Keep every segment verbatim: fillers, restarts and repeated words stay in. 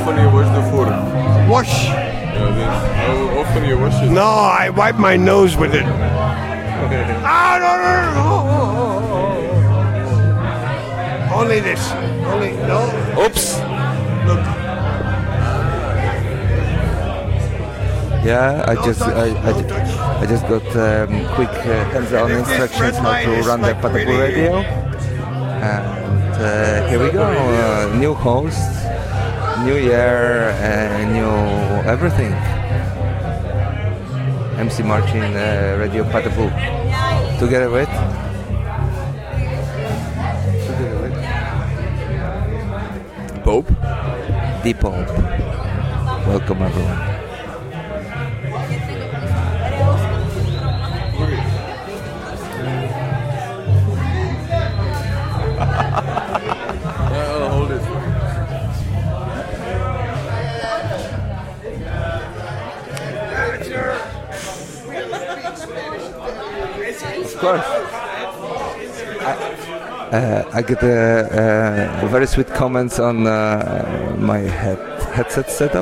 often you wash the vork? Wash? Yeah, this. How often you wash it? No, I wipe my nose with it. Ah, no, no, no. Oh, oh, oh, oh. Only this. Only, no. Oops. Look. Yeah, I No just touch, I, I, no touch. I just got um, quick uh, hands-on If this instructions red how light to is run the like Patapu really- radio. And uh, here we go. Uh, new host, new year, uh, new everything. M C Martin, uh, Radio Patapu. Together with. Together with. Pope. The Pope. Welcome everyone. I'll hold it. Of course. I, uh, I get uh, uh, very sweet comments on uh, my head, headset setup.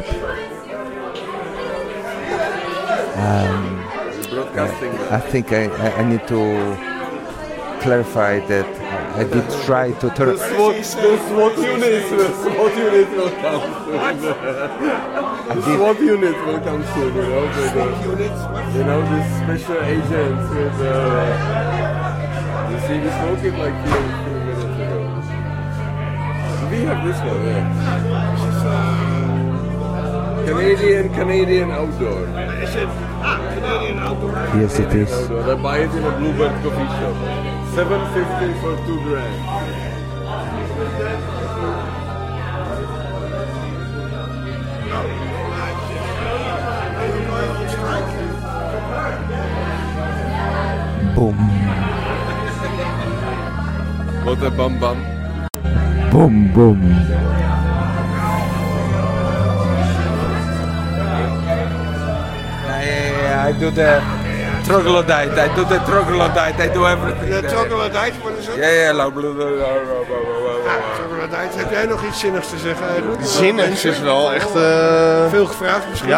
Um, Broadcasting. I think I, I, I need to clarify that I did try to turn. The SWAT, the SWAT units, the SWAT units will come soon. The SWAT units will come soon, you know, with the, you know, the special agents with, uh, you see, we spoke it like a few, few minutes ago. We have this one, yeah. Canadian, Canadian outdoor. Is it? Ah, Canadian outdoor. Yes, it is. Outdoor. I buy it in a Bluebird coffee shop. seven fifty for two grand. Boom, What a bum bum. boom, boom. I, I do the troglodyte. I do the troglodyte. I do everything. De there. troglodyte, wat is het? Ja, ja, la, bla, bla, bla, bla, bla, bla. Troglodyte. Heb jij nog iets zinnigs te zeggen, Edward? Zinnigs is wel echt... Uh... Veel gevraagd misschien?